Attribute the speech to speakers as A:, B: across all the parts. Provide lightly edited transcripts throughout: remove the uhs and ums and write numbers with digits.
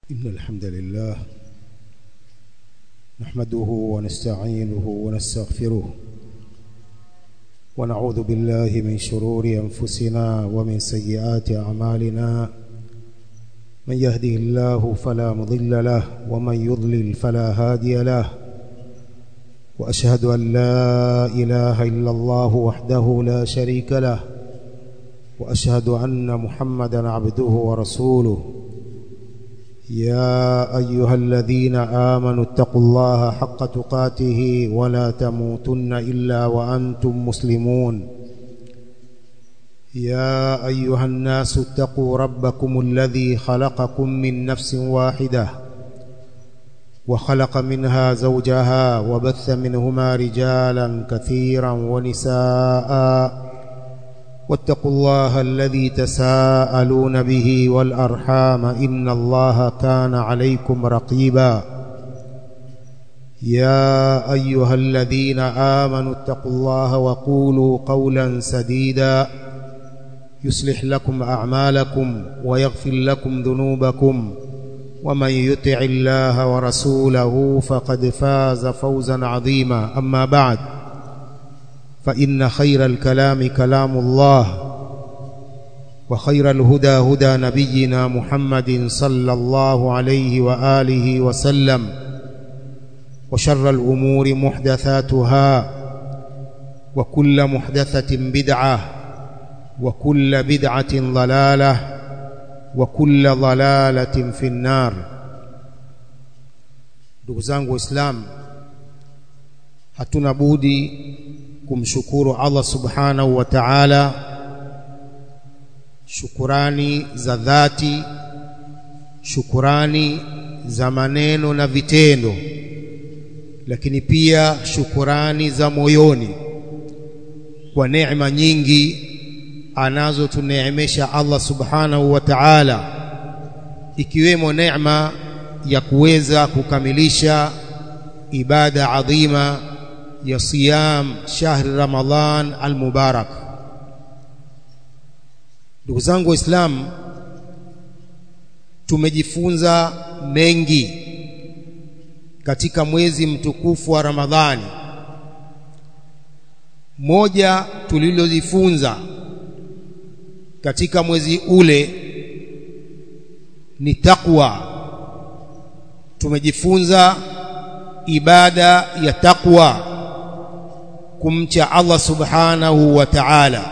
A: إن الحمد لله نحمده ونستعينه ونستغفره ونعوذ بالله من شرور أنفسنا ومن سيئات أعمالنا من يهده الله فلا مضل له ومن يضلل فلا هادي له وأشهد أن لا إله إلا الله وحده لا شريك له وأشهد أن محمدا عبده ورسوله يا أيها الذين آمنوا اتقوا الله حق تقاته ولا تموتن إلا وأنتم مسلمون يا أيها الناس اتقوا ربكم الذي خلقكم من نفس واحدة وخلق منها زوجها وبث منهما رجالا كثيرا ونساء واتقوا الله الذي تساءلون به والأرحام إن الله كان عليكم رقيبا يا أيها الذين آمنوا اتقوا الله وقولوا قولا سديدا يصلح لكم أعمالكم ويغفر لكم ذنوبكم ومن يطع الله ورسوله فقد فاز فوزا عظيما أما بعد فإن خير الكلام كلام الله وخير الهدى هدى نبينا محمد صلى الله عليه وآله وسلم وشر الأمور محدثاتها وكل محدثة بدعة وكل بدعة ضلالة وكل ضلالة في النار. Ndugu zangu Waislamu, hatuna budi kumshukuru Allah subhanahu wa ta'ala shukurani za dhati, shukurani za maneno na vitendo, lakini pia shukurani za moyoni kwa neema nyingi anazotuneemesha Allah subhanahu wa ta'ala, ikiwemo neema ya kuweza kukamilisha ibada adhima ya siyam shahri Ramadhan al-Mubarak. Ndugu zangu Waislamu, tumejifunza mengi katika mwezi mtukufu wa Ramadhani. Moja tulilojifunza katika mwezi ule ni taqwa. Tumejifunza ibada ya taqwa, kumcha Allah subhanahu wa ta'ala,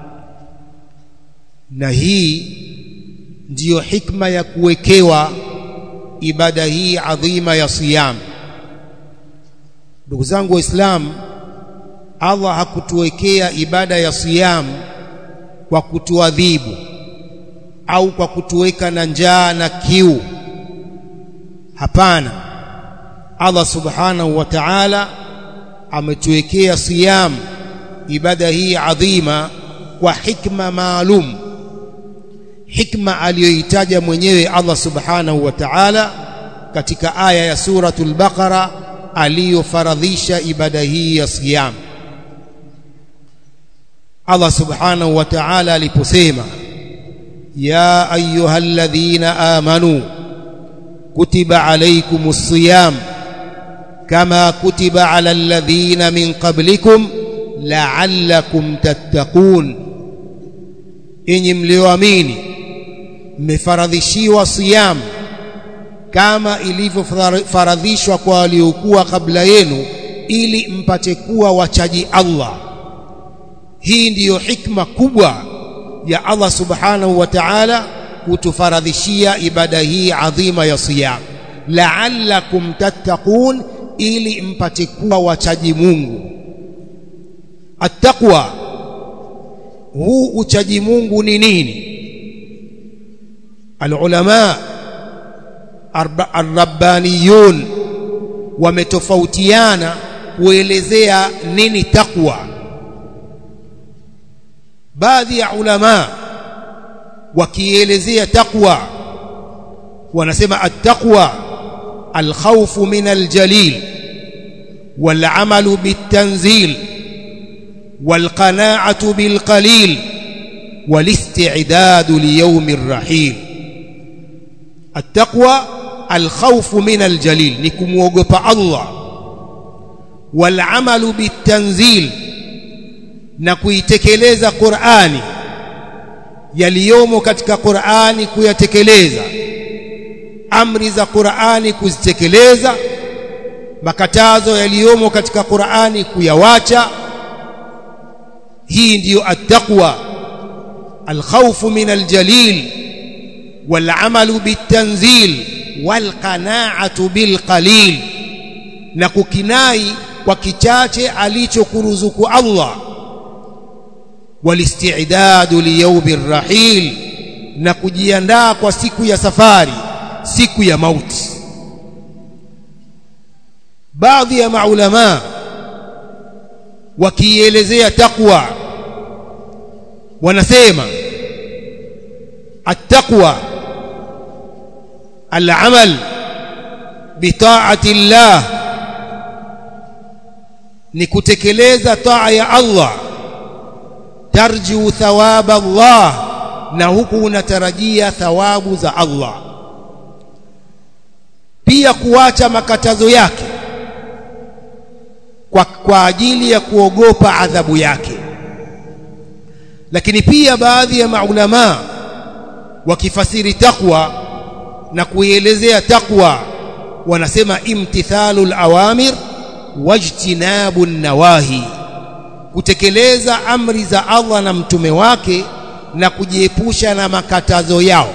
A: na hii ndiyo hikma ya kuwekewa ibada hii adhima ya siyam. Ndugu zangu Waislamu, Allah hakutuwekea ibada ya siyam kwa kutuadhibu au kwa kutuweka na njaa na kiu. Hapana, Allah subhanahu wa ta'ala ametuwekea siyam, ibada hii adhima, kwa hikma maalum, hikma aliyoitaja mwenyewe Allah subhanahu wa ta'ala katika aya ya suratul Baqara aliyofaradhisha ibada hii ya siyam. Allah subhanahu wa ta'ala aliposema, ya ayyuhalladhina amanu kutiba alaykumus siyam kama kutiba ala alladhina min qablikum la'allakum tattaqun. Enyi mlioamini, mmefaradhishiwa siyam kama ilivyofaradhishwa kwa waliokuwa kabla yenu, ili mpate kuwa wachaji Allah. Hii ndiyo hikma kubwa ya Allah subhanahu wa ta'ala kutufaradhishia ibada hii adhima ya siyam, la'allakum tattaqun, ili mpate kuwa wachaji Mungu. At-taqwa, huu uchaji Mungu ni nini? Al-ulama ar-rabbaniyun wametofautiana kuelezea nini taqwa. Baadhi ya ulama wakielezea taqwa wanasema at-taqwa al-khawfu min al-jalil wal-amalu bit-tanzil wal-qana'atu bil-qalil wal-isti'dadu li yawmi ar-rahil. At-taqwa alkhawfu min aljalil, ni kumuogopa Allah. Wal amalu bitanzil, na kuitekeleza Qur'ani, yaliyomo katika Qur'ani kuyatekeleza, amri za Qur'ani kuzitekeleza, makatazo yaliyomo katika Qur'ani kuyawacha. Hii ndiyo attaqwa, alkhawfu min aljalil, wal amalu bitanzil, wal qana'atu bil qalil, na kukinai kwa kichache alichokuruzuku Allah. Wal isti'dadu li yawmir rahil, na kujiandaa kwa siku ya safari, siku ya mauti. Baadhi ya maulama wakielezea taqwa wanasema at-taqwa al-amal bi ta'ati Allah, ni kutekeleza taa ya Allah, tarju thawab Allah, na huku unatarajia thawabu za Allah. Pia kuacha makatazo yake kwa ajili ya kuogopa adhabu yake. Lakini pia baadhi ya maulama wakifasiri taqwa na kuielezea taqwa wanasema imtithalul awamir wajtinabun nawahi, kutekeleza amri za Allah na mtume wake na kujiepusha na makatazo yao.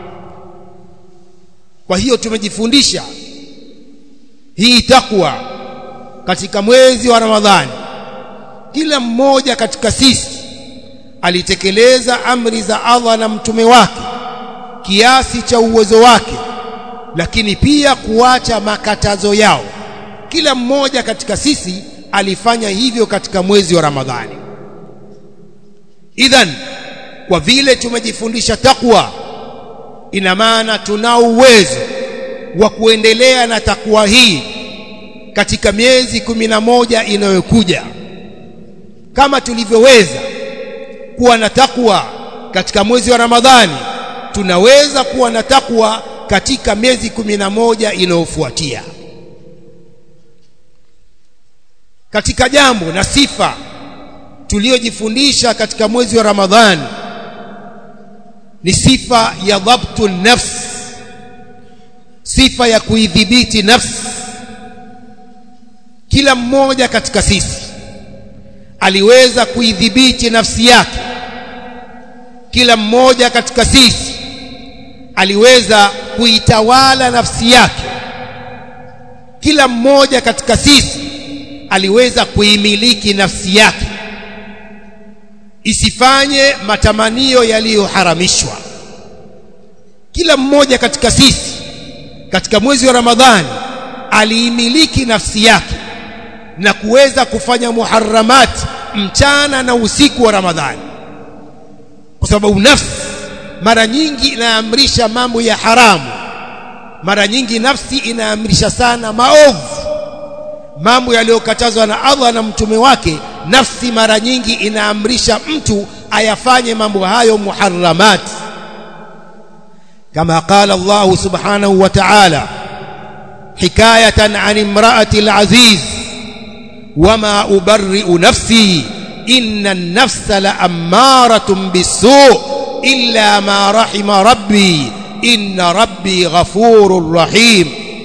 A: Kwa hiyo tumejifundisha hii taqwa katika mwezi wa Ramadhani. Kila mmoja katika sisi alitekeleza amri za Allah na mtume wake kiasi cha uwezo wake, lakini pia kuacha makatazo yao. Kila mmoja katika sisi alifanya hivyo katika mwezi wa Ramadhani. Idhan, kwa vile tumejifundisha taqwa, ina maana tunao uwezo wa kuendelea na takwa hii katika miezi 11 inayokuja. Kama tulivyoweza kuwa na takwa katika mwezi wa Ramadhani, tunaweza kuwa na takwa katika miezi 11 inayofuatia. Katika jambo na sifa tuliyojifundisha katika mwezi wa Ramadhani ni sifa ya dhabtun nafs, sifa ya kuidhibiti nafsi. Kila mmoja katika sisi aliweza kuidhibiti nafsi yake. Kila mmoja katika sisi aliweza kuitawala nafsi yake. Kila mmoja katika sisi aliweza kuimiliki nafsi yake isifanye matamanio yaliyoharamishwa. Kila mmoja katika sisi katika mwezi wa Ramadhani aliimiliki nafsi yake na kuweza kufanya muharramat mchana na usiku wa Ramadhani, kwa sababu nafsi mara nyingi inaamrisha mambo ya haramu. Mara nyingi nafsi inaamrisha sana maovu, mambo yaliyokatazwa na Allah na mtume wake. Nafsi mara nyingi inaamrisha mtu ayafanye mambo hayo muharramat, kama qala Allah subhanahu wa ta'ala hikayatan an imra'ati al-aziz wama ubarri'u nafsi inna an-nafsa la'ammaratun bis-su' illa ma rahima rabbi inna rabbi ghafurur rahim.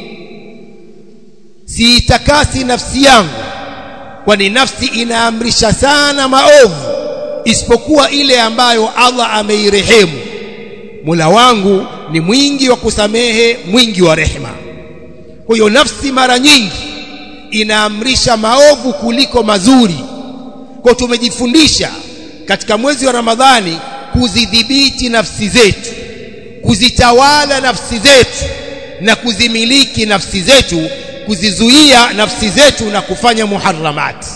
A: Siitakasi nafsi yangu, kwani nafsi inaamrisha sana maovu, isipokuwa ile ambayo Allah ameirehemu. Mola wangu ni mwingi wa kusamehe, mwingi wa rehema. Kwa hiyo nafsi mara nyingi inaamrisha maovu kuliko mazuri. Kwa tumejifundisha katika mwezi wa Ramadhani kuzidhibiti nafsi zetu, kuzitawala nafsi zetu na kuzimiliki nafsi zetu, kuzizuia nafsi zetu na kufanya muharramat.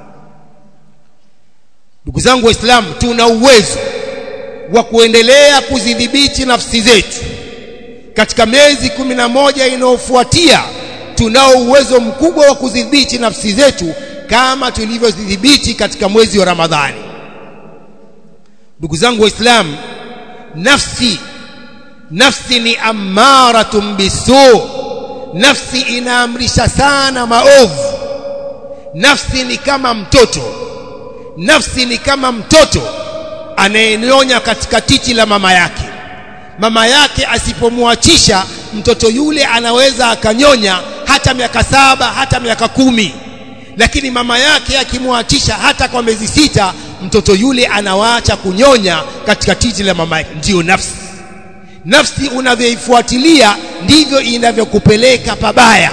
A: Ndugu zangu Waislamu, tuna uwezo wa kuendelea kuzidhibiti nafsi zetu katika miezi 11 inayofuatia. Tunao uwezo mkubwa wa kudhibiti nafsi zetu kama tulivyodhibiti katika mwezi wa Ramadhani. Ndugu zangu Waislamu, nafsi ni ammaratun bisu, nafsi inaamrisha sana maovu. Nafsi ni kama mtoto. Nafsi ni kama mtoto anayenyonya katika titi la mama yake. Mama yake asipomwachisha, mtoto yule anaweza akanyonya hata miaka 7, hata miaka 10. Lakini mama yake akimwachisha hata kwa miezi 6, mtoto yule anawaacha kunyonya katika titi la mama yake. Ndio nafsi. Nafsi unavyoifuatilia ndivyo inavyokupeleka pabaya.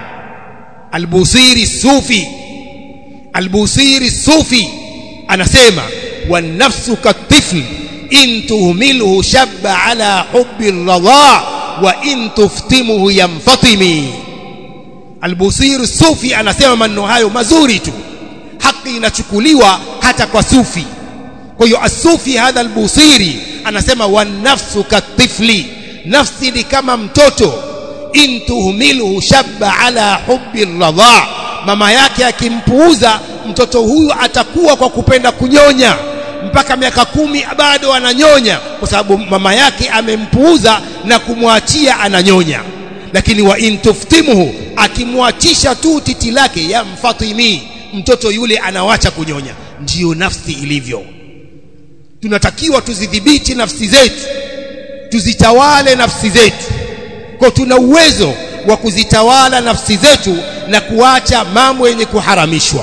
A: Al-Busiri Sufi anasema, wan nafsu katifl in tuhmilhu shabba ala hubbi ar-radha wa in tuftimuhu yanfatimi. Al-Busiri Sufi anasema maneno hayo mazuri tu, haki inachukuliwa hata kwa sufi. Kwa hiyo as-Sufi hadha al-Busiri anasema wan nafsu katifli, nafsi ni kama mtoto, in tuhmilhu shabba ala hubbi ar-radha, mama yake akimpuuza mtoto huyu atakuwa kwa kupenda kunyonya mpaka miaka 10 bado ananyonya, kwa sababu mama yake amempuuza na kumwachia ananyonya. Lakini wa in tuftimuhu, akimwachisha tu titi lake ya mfatimi, mtoto yule anawacha kunyonya. Ndiyo nafsi ilivyo. Tunatakiwa tuzidhibiti nafsi zetu, tuzitawale nafsi zetu. Kwa tuna uwezo wa kuzitawala nafsi zetu na kuacha mambo yenye kuharamishwa.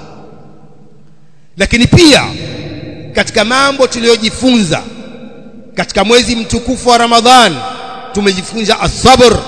A: Lakini pia katika mambo tuliyojifunza katika mwezi mtukufu wa Ramadhan, tumejifunza as-sabr,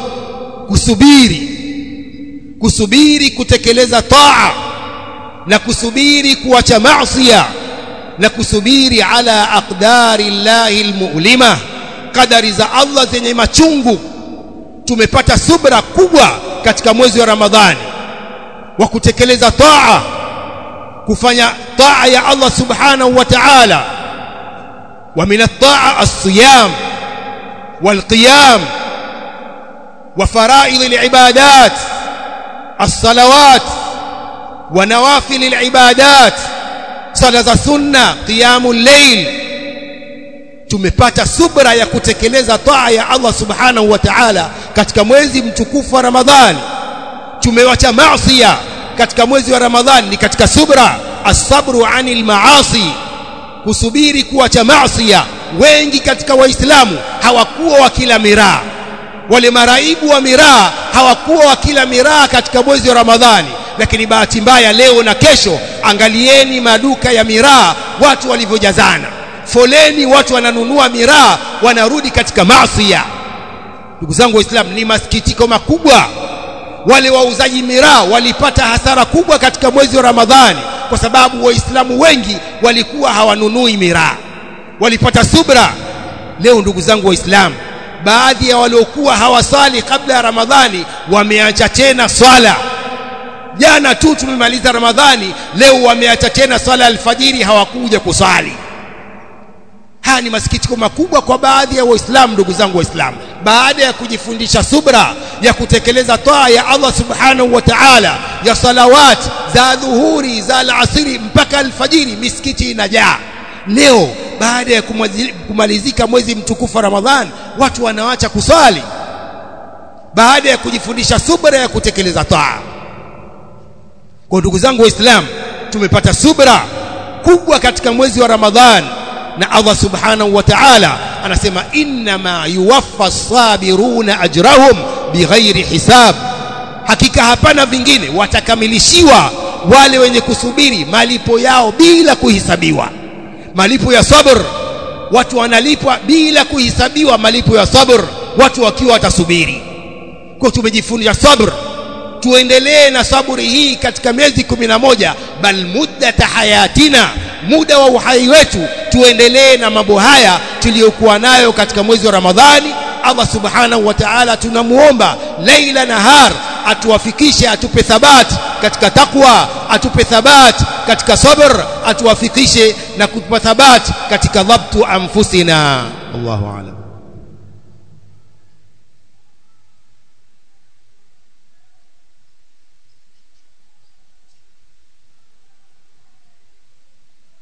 A: kusubiri kutekeleza taa, na kusubiri kuacha maasiya, na kusubiri ala aqdari llahi almu'lima, qadari za Allah zenye machungu. Tumepata subra kubwa katika mwezi wa Ramadhani wa kutekeleza taa, kufanya taa ya Allah subhanahu wa ta'ala. Wa min at-taa as-siyam wal-qiyam wa fara'id al-ibadat, as-salawat wa nawafil al-ibadat, sala za sunna, qiyamul layl. Tumepata subra ya kutekeleza taa ya Allah subhanahu wa ta'ala katika mwezi mtukufu wa Ramadhani. Tumewacha maasiya katika mwezi wa Ramadhani, ni katika subra. As-sabru 'anil ma'asi, kusubiri kuacha maasiya. Wengi katika Waislamu hawakuwa wakila miraa. Wale maraibu wa miraa hawakuwa wakila miraa katika mwezi wa Ramadhani, lakini bahati mbaya leo na kesho, angalieni maduka ya miraa watu walivyojazana. Foleni, watu wananunua miraa, wanarudi katika maasiya. Ndugu zangu Waislamu, ni masikitiko makubwa. Wale wauzaji miraa walipata hasara kubwa katika mwezi wa Ramadhani, kwa sababu Waislamu wengi walikuwa hawanunui miraa, walipata subra. Leo ndugu zangu Waislamu, baadhi ya waliokuwa hawasali kabla ya Ramadhani wameacha tena swala. Jana tu tumemaliza Ramadhani, leo wameacha tena swala alfajiri, hawakuja kusali. Haya ni masikitiko makubwa kwa baadhi ya Waislamu. Ndugu zangu Waislamu, baada ya kujifundisha subra ya kutekeleza taa ya Allah subhanahu wa ta'ala, ya salawat za dhuhuri, za alasiri mpaka alfajiri, misikiti inajaa. Leo baada ya kumalizika mwezi mtukufu wa Ramadhan, watu wanaacha kusali baada ya kujifundisha subra ya kutekeleza taa. Kwa ndugu zangu Waislamu, tumepata subra kubwa katika mwezi wa Ramadhan, na Allah subhanahu wa ta'ala anasema innama yuwaffa as-sabiruna ajrahum bighairi hisab, hakika hapana vingine, watakamilishiwa wale wenye kusubiri malipo yao bila kuhisabiwa. Malipo ya sabr, watu wanalipwa bila kuhisabiwa malipo ya sabr, watu wakiwa watasubiri. Kwa tumejifunza sabr, tuendelee na saburi hii katika miezi 11, bal muddata hayatina, muda wa uhai wetu, tuendelee na mambo haya tuliyokuwa nayo katika mwezi wa Ramadhani. Allah subhanahu wa ta'ala tunamuomba laila nahar atuwafikishe, atupe thabat katika takwa, atupe thabat katika sabr, atuwafikishe na kutupa thabat katika dhabtu anfusina. Allahu a'lam.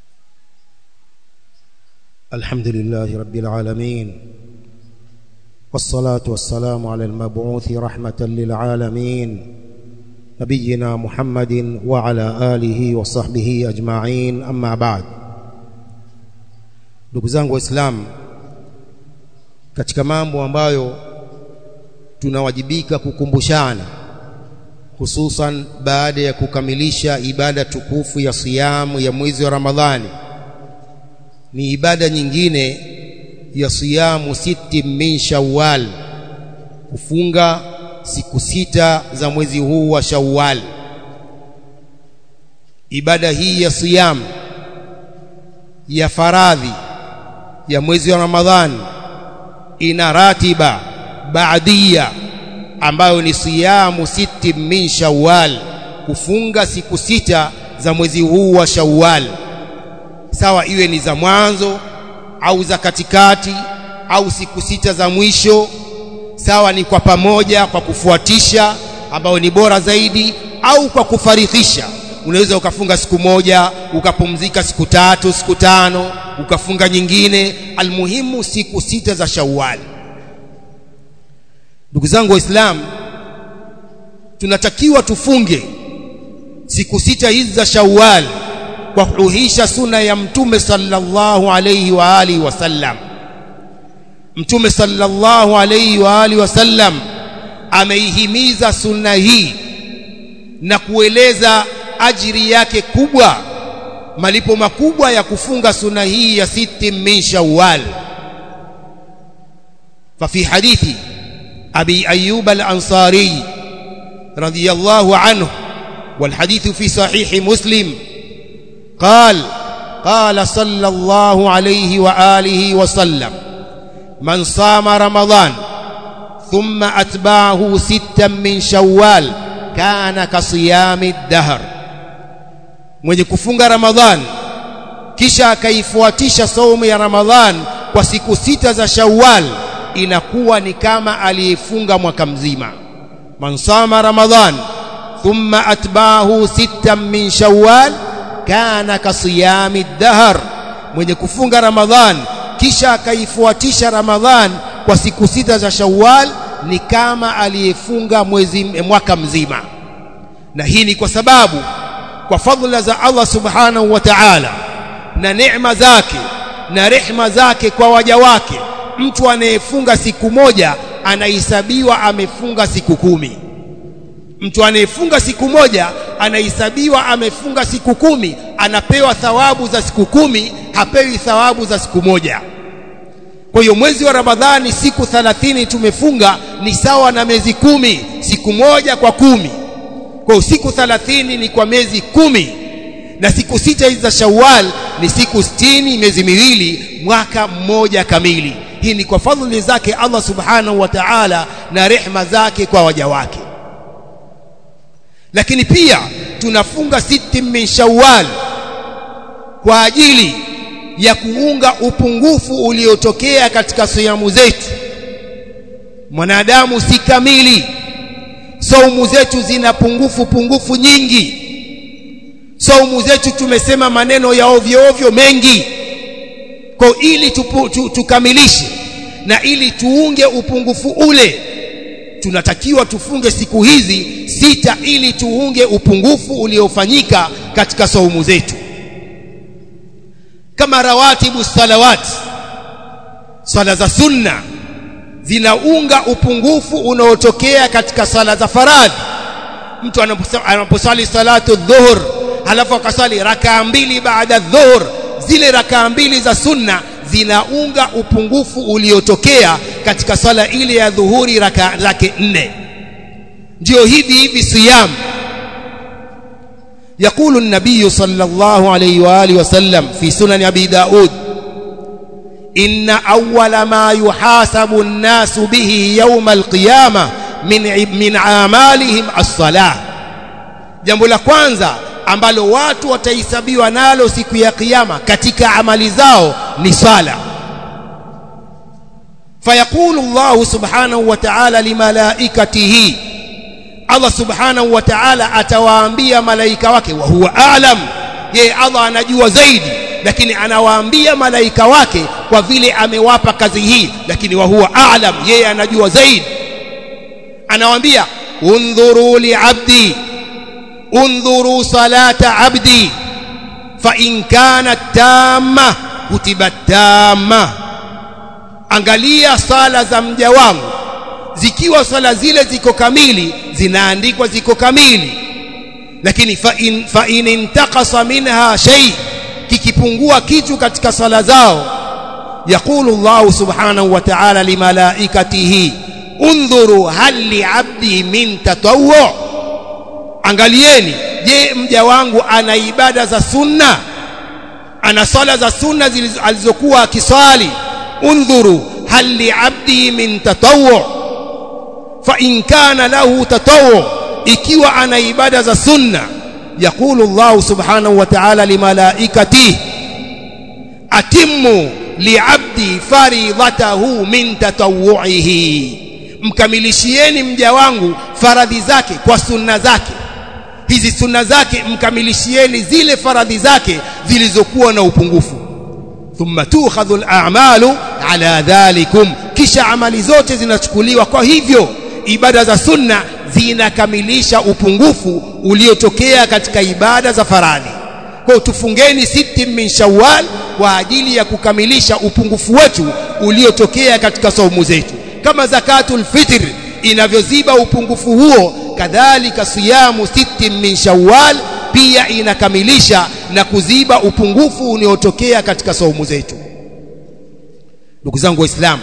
A: الحمد لله رب العالمين، والصلاة والسلام على المبعوث رحمة للعالمين نبينا محمد وعلى آله وصحبه أجمعين أما بعد. ndugu zangu waislamu, katika mambo ambayo tunawajibika kukumbushana hususan baada ya kukamilisha ibada tukufu ya siyamu ya mwezi wa Ramadhani ni ibada nyingine ya siyamu siti min Shawwal, kufunga siku 6 za mwezi huu wa Shawwal. Ibada hii ya siyamu ya faradhi ya mwezi wa Ramadhani ina ratiba baadia ambayo ni siyamu siti min Shawwal, kufunga siku 6 za mwezi huu wa Shawwal, sawa iwe ni za mwanzo au za katikati au siku 6 za mwisho, sawa ni kwa pamoja kwa kufuatisha ambao ni bora zaidi au kwa kufarikisha. Unaweza ukafunga siku moja ukapumzika siku 3 siku 5 ukafunga nyingine, almuhimu siku 6 za Shawwal. Ndugu zangu waislamu, tunatakiwa tufunge siku 6 hizi za Shawwal kwa kuhuisha sunna ya Mtume sallallahu alayhi wa alihi wasallam. Mtume sallallahu alayhi wa alihi wasallam ameihimiza sunna hii na kueleza ajiri yake kubwa, malipo makubwa ya kufunga sunna hii ya siti min Shawwal. ففي حديث أبي أيوب الأنصاري رضي الله عنه والحديث في صحيح مسلم قال صلى الله عليه وآله وسلم: من صام رمضان ثم أتبعه 6 من شوال كان كصيام الدهر. mwenye kufunga Ramadhan kisha akaifuatisha saumu ya Ramadhan kwa siku 6 za Shawwal, inakuwa ni kama aliyefunga mwaka mzima. Man sama Ramadhan thumma atba'ahu 6 min Shawwal kana kasiyami dahr. Mwenye kufunga Ramadhan kisha akaifuatisha Ramadhan kwa siku 6 za Shawwal ni kama aliyefunga mwaka mzima. Na hii ni kwa sababu kwa fadhila za Allah subhanahu wa ta'ala na neema zake na rehema zake kwa waja wake, mtu anayefunga siku moja anahesabiwa amefunga siku 10. Mtu anayefunga siku moja anahesabiwa amefunga siku 10, anapewa thawabu za siku 10, hapewi thawabu za siku moja. Kwa hiyo mwezi wa Ramadhani siku 30 tumefunga ni sawa na miezi 10, siku moja kwa 10. Kwa hiyo siku 30 ni kwa miezi 10, na siku 6 hizi za Shawwal ni siku 60, miezi 2, mwaka mmoja kamili. Hii ni kwa fadhili zake Allah subhanahu wa ta'ala na rehema zake kwa waja wake. Lakini pia tunafunga 6 min Shawwal kwa ajili ya kuunga upungufu uliotokea katika siyamu zetu. Mwanadamu si kamili, saumu zetu zina pungufu nyingi. Saumu zetu tumesema maneno ya ovyo ovyo mengi. Kwa ili tukamilishe na ili tuunge upungufu ule, tunatakiwa tufunge siku hizi 6 ili tuunge upungufu uliofanyika katika saumu zetu. Kama rawatibu salawat, swala za sunna zinaunga upungufu unaotokea katika sala za faradhi. Mtu anaposali salatu dhuhur halafu akasali rakaa 2 baada dhuhur, zile rakaa 2 za sunna zinaunga upungufu uliotokea katika sala ile ya dhuhuri rakaa 4. ndio hivi siyam. يقول النبي صلى الله عليه وآله وسلم في سنن أبي داود: إن أول ما يحاسب الناس به يوم القيامة من أعمالهم الصلاة. jambo la kwanza ambalo watu watahesabiwa nalo siku ya kiyama katika amali zao ni sala. فيقول الله سبحانه وتعالى لملائكته, Allah subhanahu wa ta'ala atawaambia malaika wake, wa huwa a'lam, yeye Allah anajua zaidi lakini anawaambia malaika wake kwa vile amewapa kazi hii, lakini wa huwa a'lam, yeye anajua zaidi. Anawaambia undhuru li abdi, undhuru salata abdi fa in kanat tamma kutibat tamma, angalia sala za mja wangu, zikiwa sala zile ziko kamili zinaandikwa ziko kamili, lakini fa in intaqasa minha shay, kikipungua kitu katika sala zao, yaqulu Allah subhanahu wa ta'ala limalaikatihi undhuru hal li abdi min tatawwu, angalieni, je, mja wangu ana ibada za sunna, ana sala za sunna alizokuwa akisali. undhuru hal li abdi min tatawwu, fa in kana lahu tatawwu, ikiwa ana ibada za sunna, yaqulu Allah subhanahu wa ta'ala limalaikatihi atimmu li abdi faridatahu min tatawwuhi, mkamilishieni mja wangu faradhi zake kwa sunna zake. Hizi sunna zake mkamilishieni zile faradhi zake zilizokuwa na upungufu. Thumma tukhadhu al-a'malu ala dhalikum, kisha amali zote zinachukuliwa kwa hivyo. Ibada za sunna zinakamilisha upungufu uliotokea katika ibada za faradhi. Kwa tufungeni siti min Shawwal kwa ajili ya kukamilisha upungufu wetu uliotokea katika saumu zetu. Kama zakatul fitr inavyoziba upungufu huo, kadhalika siyamu siti min Shawwal pia inakamilisha na kuziba upungufu uliotokea katika saumu zetu. Ndugu zangu Waislamu,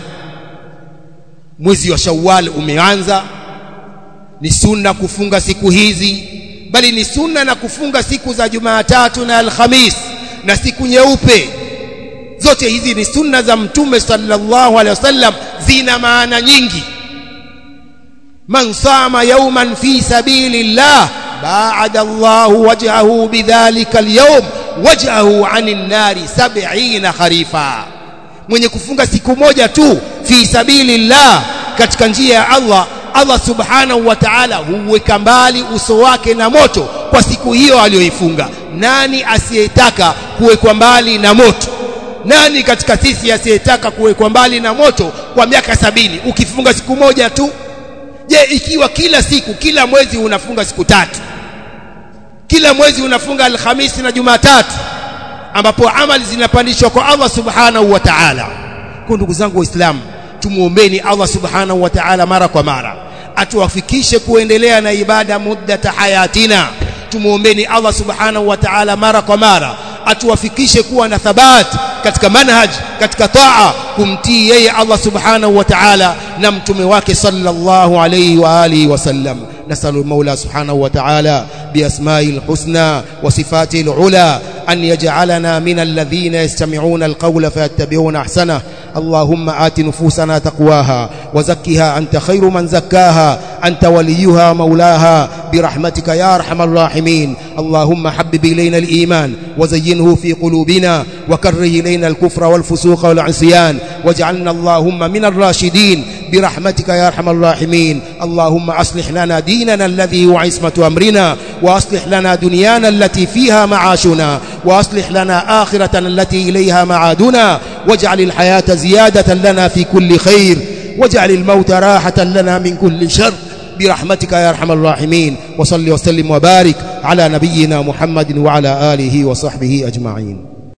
A: mwezi wa Shawwal umeanza. Ni sunna kufunga siku hizi, bali ni sunna na kufunga siku za Jumatatu na Alhamis na siku nyeupe. Zote hizi ni sunna za Mtume sallallahu alaihi wasallam, zina maana nyingi. Man sama yawman fi sabilillah ba'ada Allahu wajhahu bidhalika al-yawm wajhahu 'anil nari 70 kharifa. Mwenye kufunga siku moja tu fi sabilillah, katika njia ya Allah, Allah subhanahu wa ta'ala huweka mbali uso wake na moto kwa siku hiyo aliyoifunga. Nani asiyetaka kuwekwa mbali na moto? Nani katika sisi asiyetaka kuwekwa mbali na moto kwa miaka 70 ukifunga siku moja tu? Je, ikiwa kila siku, kila mwezi unafunga siku 3, kila mwezi unafunga Alhamisi na Jumatatu, ambapo amali zinapandishwa kwa Allah subhanahu wa ta'ala. Kwa ndugu zangu Waislamu, tumuombeeni Allah subhanahu wa ta'ala mara kwa mara atuwafikishe kuendelea na ibada muddata hayatina. Tumuombeeni Allah subhanahu wa ta'ala mara kwa mara atuwafikishe kuwa na thabat katika manhaj, katika taa, kumtii yeye Allah subhanahu wa ta'ala na mtume wake sallallahu alayhi wa alihi wasallam. نسأل المولى سبحانه وتعالى بأسمائه الحسنى وصفاته العلى أن يجعلنا من الذين يستمعون القول فيتبعون أحسنه. اللهم آت نفوسنا تقواها وزكها أنت خير من زكاها، أنت وليها مولاها برحمتك يا أرحم الراحمين. اللهم حبب إلينا الإيمان وزينه في قلوبنا وكره إلينا الكفر والفسوق والعصيان واجعلنا اللهم من الراشدين برحمتك يا أرحم الراحمين. اللهم أصلح لنا ديننا الذي هو عصمة أمرنا، وأصلح لنا دنيانا التي فيها معاشنا، وأصلح لنا آخرة التي إليها معادنا، واجعل الحياة زيادة لنا في كل خير، واجعل الموت راحة لنا من كل شر برحمتك يا أرحم الراحمين. وصل وسلم وبارك على نبينا محمد وعلى آله وصحبه أجمعين.